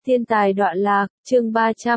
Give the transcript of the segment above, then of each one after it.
Thiên tài đọa lạc, chương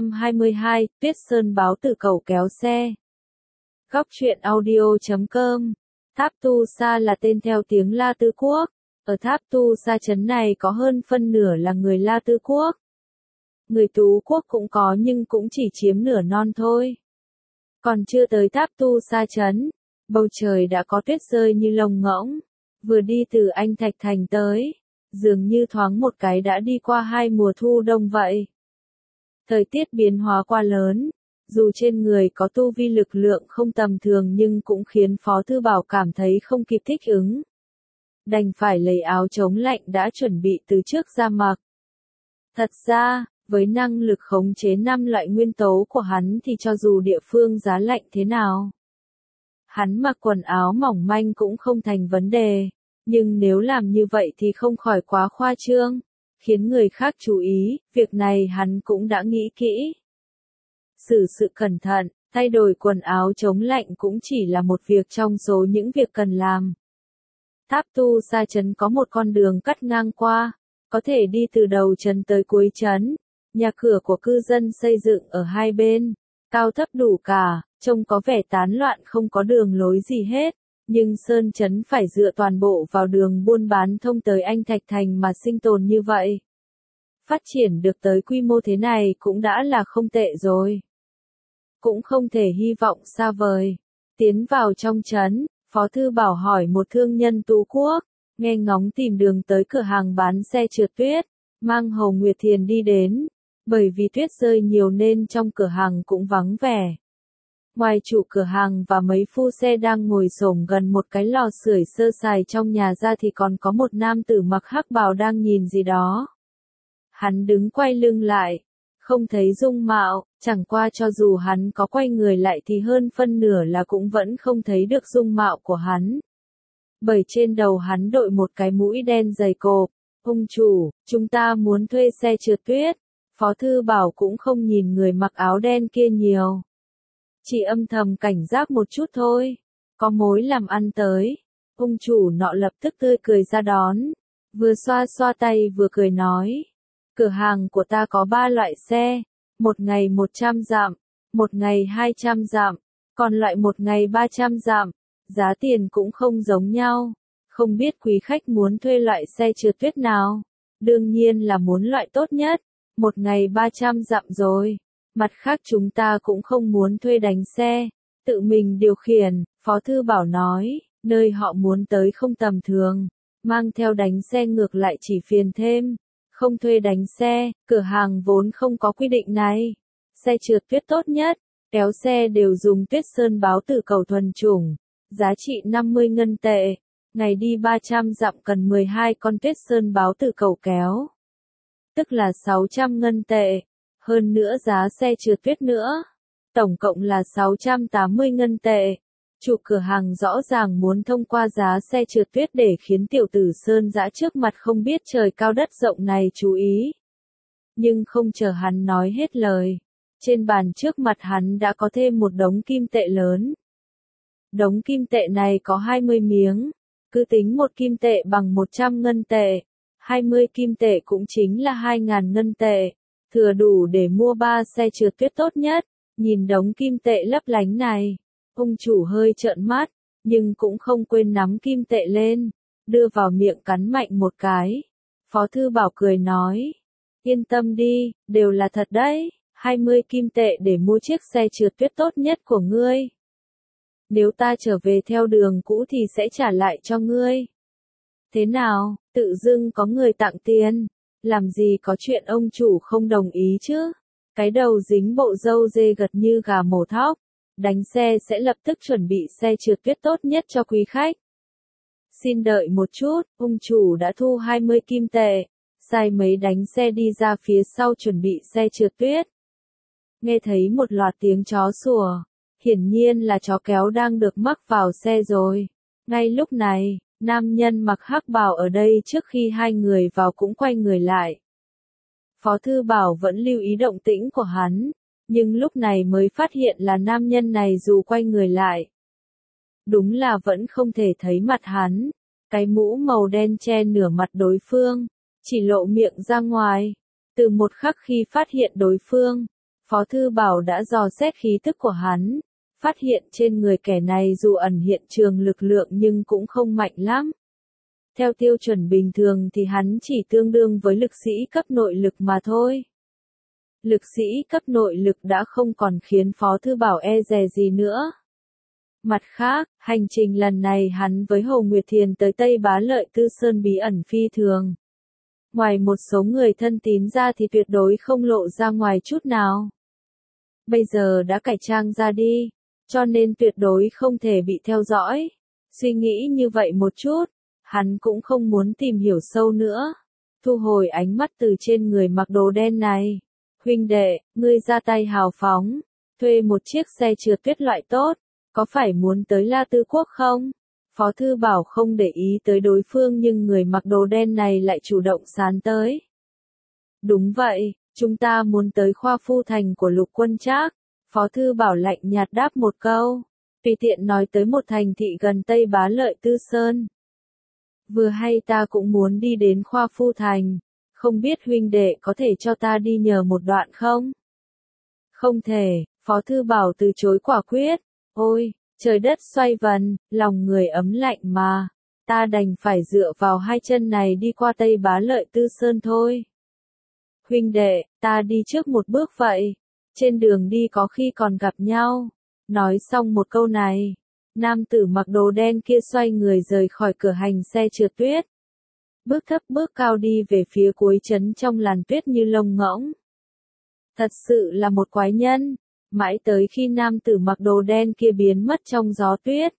322, Tuyết Sơn báo tử cầu kéo xe. Góc truyện audio.com. Tháp Tu Sa là tên theo tiếng La Tư Quốc. Ở Tháp Tu Sa trấn này có hơn phân nửa là người La Tư Quốc. Người Tú Quốc cũng có nhưng cũng chỉ chiếm nửa non thôi. Còn chưa tới Tháp Tu Sa trấn, bầu trời đã có tuyết rơi như lông ngỗng. Vừa đi từ Anh Thạch Thành tới, dường như thoáng một cái đã đi qua hai mùa thu đông vậy. Thời tiết biến hóa quá lớn, dù trên người có tu vi lực lượng không tầm thường nhưng cũng khiến Phó Thư Bảo cảm thấy không kịp thích ứng. Đành phải lấy áo chống lạnh đã chuẩn bị từ trước ra mặc. Thật ra, với năng lực khống chế 5 loại nguyên tố của hắn thì cho dù địa phương giá lạnh thế nào, hắn mặc quần áo mỏng manh cũng không thành vấn đề. Nhưng nếu làm như vậy thì không khỏi quá khoa trương, khiến người khác chú ý, việc này hắn cũng đã nghĩ kỹ. Xử sự cẩn thận, thay đổi quần áo chống lạnh cũng chỉ là một việc trong số những việc cần làm. Tháp Tu Sa trấn có một con đường cắt ngang qua, có thể đi từ đầu trấn tới cuối trấn. Nhà cửa của cư dân xây dựng ở hai bên, cao thấp đủ cả, trông có vẻ tán loạn không có đường lối gì hết. Nhưng Sơn trấn phải dựa toàn bộ vào đường buôn bán thông tới Anh Thạch Thành mà sinh tồn như vậy. Phát triển được tới quy mô thế này cũng đã là không tệ rồi. Cũng không thể hy vọng xa vời. Tiến vào trong trấn, Phó Thư Bảo hỏi một thương nhân Tú Quốc, nghe ngóng tìm đường tới cửa hàng bán xe trượt tuyết, mang Hầu Nguyệt Thiền đi đến. Bởi vì tuyết rơi nhiều nên trong cửa hàng cũng vắng vẻ. Ngoài chủ cửa hàng và mấy phu xe đang ngồi xổm gần một cái lò sưởi sơ sài trong nhà ra thì còn có một nam tử mặc hắc bào đang nhìn gì đó. Hắn đứng quay lưng lại, không thấy dung mạo, chẳng qua cho dù hắn có quay người lại thì hơn phân nửa là cũng vẫn không thấy được dung mạo của hắn. Bởi trên đầu hắn đội một cái mũi đen dày cộp. Ông chủ, chúng ta muốn thuê xe trượt tuyết. Phó Thư Bảo cũng không nhìn người mặc áo đen kia nhiều. Chỉ âm thầm cảnh giác một chút thôi. Có mối làm ăn tới. Ông chủ nọ lập tức tươi cười ra đón. Vừa xoa xoa tay vừa cười nói. Cửa hàng của ta có 3 loại xe. Một ngày 100 dặm. Một ngày 200 dặm. Còn loại một ngày 300 dặm. Giá tiền cũng không giống nhau. Không biết quý khách muốn thuê loại xe trượt tuyết nào. Đương nhiên là muốn loại tốt nhất. Một ngày 300 dặm rồi. Mặt khác chúng ta cũng không muốn thuê đánh xe, tự mình điều khiển, Phó Thư Bảo nói, nơi họ muốn tới không tầm thường, mang theo đánh xe ngược lại chỉ phiền thêm, không thuê đánh xe, cửa hàng vốn không có quy định này. Xe trượt tuyết tốt nhất, kéo xe đều dùng Tuyết Sơn báo tử cầu thuần chủng, giá trị 50 ngân tệ, ngày đi 300 dặm cần 12 con Tuyết Sơn báo tử cầu kéo, tức là 600 ngân tệ. Hơn nữa giá xe trượt tuyết nữa. Tổng cộng là 680 ngân tệ. Chủ cửa hàng rõ ràng muốn thông qua giá xe trượt tuyết để khiến tiểu tử Sơn Dã trước mặt không biết trời cao đất rộng này chú ý. Nhưng không chờ hắn nói hết lời. Trên bàn trước mặt hắn đã có thêm một đống kim tệ lớn. Đống kim tệ này có 20 miếng. Cứ tính một kim tệ bằng 100 ngân tệ. 20 kim tệ cũng chính là 2.000 ngân tệ. Thừa đủ để mua 3 xe trượt tuyết tốt nhất. Nhìn đống kim tệ lấp lánh này, ông chủ hơi trợn mắt, nhưng cũng không quên nắm kim tệ lên, đưa vào miệng cắn mạnh một cái. Phó Thư Bảo cười nói, yên tâm đi, đều là thật đấy, 20 kim tệ để mua chiếc xe trượt tuyết tốt nhất của ngươi. Nếu ta trở về theo đường cũ thì sẽ trả lại cho ngươi. Thế nào, tự dưng có người tặng tiền. Làm gì có chuyện ông chủ không đồng ý chứ? Cái đầu dính bộ râu dê gật như gà mổ thóc. Đánh xe sẽ lập tức chuẩn bị xe trượt tuyết tốt nhất cho quý khách. Xin đợi một chút, ông chủ đã thu 20 kim tệ. Sai mấy đánh xe đi ra phía sau chuẩn bị xe trượt tuyết. Nghe thấy một loạt tiếng chó sủa. Hiển nhiên là chó kéo đang được mắc vào xe rồi. Ngay lúc này, nam nhân mặc hắc bào ở đây trước khi hai người vào cũng quay người lại. Phó Thư Bảo vẫn lưu ý động tĩnh của hắn, nhưng lúc này mới phát hiện là nam nhân này dù quay người lại. Đúng là vẫn không thể thấy mặt hắn, cái mũ màu đen che nửa mặt đối phương, chỉ lộ miệng ra ngoài. Từ một khắc khi phát hiện đối phương, Phó Thư Bảo đã dò xét khí tức của hắn, phát hiện trên người kẻ này dù ẩn hiện trường lực lượng nhưng cũng không mạnh lắm. Theo tiêu chuẩn bình thường thì hắn chỉ tương đương với lực sĩ cấp nội lực mà thôi. Lực sĩ cấp nội lực đã không còn khiến Phó Thư Bảo e dè gì nữa. Mặt khác, hành trình lần này hắn với Hồ Nguyệt Thiền tới Tây Bá Lợi Tư Sơn bí ẩn phi thường. Ngoài một số người thân tín ra thì tuyệt đối không lộ ra ngoài chút nào. Bây giờ đã cải trang ra đi, cho nên tuyệt đối không thể bị theo dõi. Suy nghĩ như vậy một chút, hắn cũng không muốn tìm hiểu sâu nữa. Thu hồi ánh mắt từ trên người mặc đồ đen này. Huynh đệ, ngươi ra tay hào phóng, thuê một chiếc xe trượt tuyết loại tốt, có phải muốn tới La Tư Quốc không? Phó Thư Bảo không để ý tới đối phương nhưng người mặc đồ đen này lại chủ động sán tới. Đúng vậy, chúng ta muốn tới khoa phu thành của Lục Quân Trác. Phó Thư Bảo lạnh nhạt đáp một câu, tùy tiện nói tới một thành thị gần Tây Bá Lợi Tư Sơn. Vừa hay ta cũng muốn đi đến khoa phu thành, không biết huynh đệ có thể cho ta đi nhờ một đoạn không? Không thể, Phó Thư Bảo từ chối quả quyết. Ôi, trời đất xoay vần, lòng người ấm lạnh mà, ta đành phải dựa vào hai chân này đi qua Tây Bá Lợi Tư Sơn thôi. Huynh đệ, ta đi trước một bước vậy, trên đường đi có khi còn gặp nhau. Nói xong một câu này, nam tử mặc đồ đen kia xoay người rời khỏi cửa hành xe trượt tuyết. Bước thấp bước cao đi về phía cuối trấn trong làn tuyết như lông ngỗng. Thật sự là một quái nhân. Mãi tới khi nam tử mặc đồ đen kia biến mất trong gió tuyết,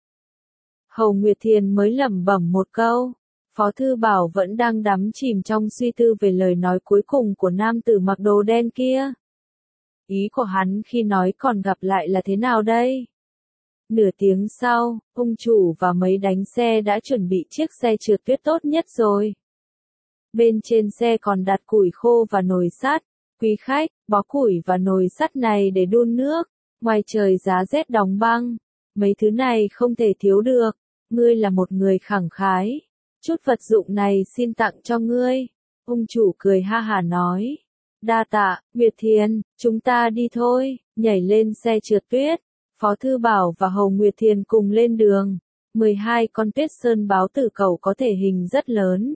Hầu Nguyệt Thiền mới lẩm bẩm một câu. Phó Thư Bảo vẫn đang đắm chìm trong suy tư về lời nói cuối cùng của nam tử mặc đồ đen kia. Ý của hắn khi nói còn gặp lại là thế nào đây? Nửa tiếng sau, ông chủ và mấy đánh xe đã chuẩn bị chiếc xe trượt tuyết tốt nhất rồi. Bên trên xe còn đặt củi khô và nồi sắt. Quý khách, bó củi và nồi sắt này để đun nước, ngoài trời giá rét đóng băng, mấy thứ này không thể thiếu được, ngươi là một người khẳng khái, chút vật dụng này xin tặng cho ngươi. Ông chủ cười ha hả nói, đa tạ, Nguyệt Thiền, chúng ta đi thôi, nhảy lên xe trượt tuyết, Phó Thư Bảo và Hầu Nguyệt Thiền cùng lên đường. 12 con tuyết sơn báo tử cẩu có thể hình rất lớn.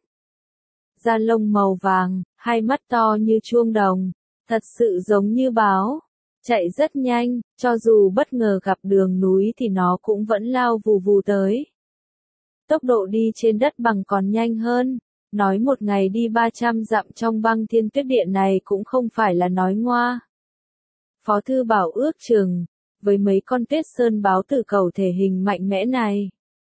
Da lông màu vàng, hai mắt to như chuông đồng, thật sự giống như báo, chạy rất nhanh, cho dù bất ngờ gặp đường núi thì nó cũng vẫn lao vù vù tới. Tốc độ đi trên đất bằng còn nhanh hơn, nói một ngày đi 300 dặm trong băng thiên tuyết địa này cũng không phải là nói ngoa. Phó Thư Bảo ước chừng, với mấy con tuyết sơn báo tử cẩu thể hình mạnh mẽ này,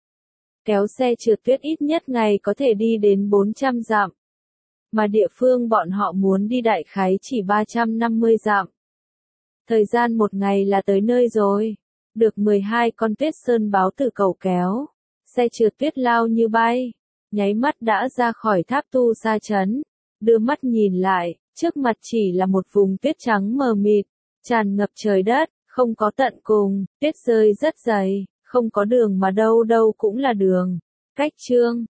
kéo xe trượt tuyết ít nhất ngày có thể đi đến 400 dặm. Mà địa phương bọn họ muốn đi đại khái chỉ 350 dặm. Thời gian một ngày là tới nơi rồi. Được 12 con tuyết sơn báo tử cẩu kéo. Xe trượt tuyết lao như bay. Nháy mắt đã ra khỏi tháp tu sa trấn. Đưa mắt nhìn lại, trước mặt chỉ là một vùng tuyết trắng mờ mịt. Tràn ngập trời đất, không có tận cùng, tuyết rơi rất dày, không có đường mà đâu đâu cũng là đường. Cách chương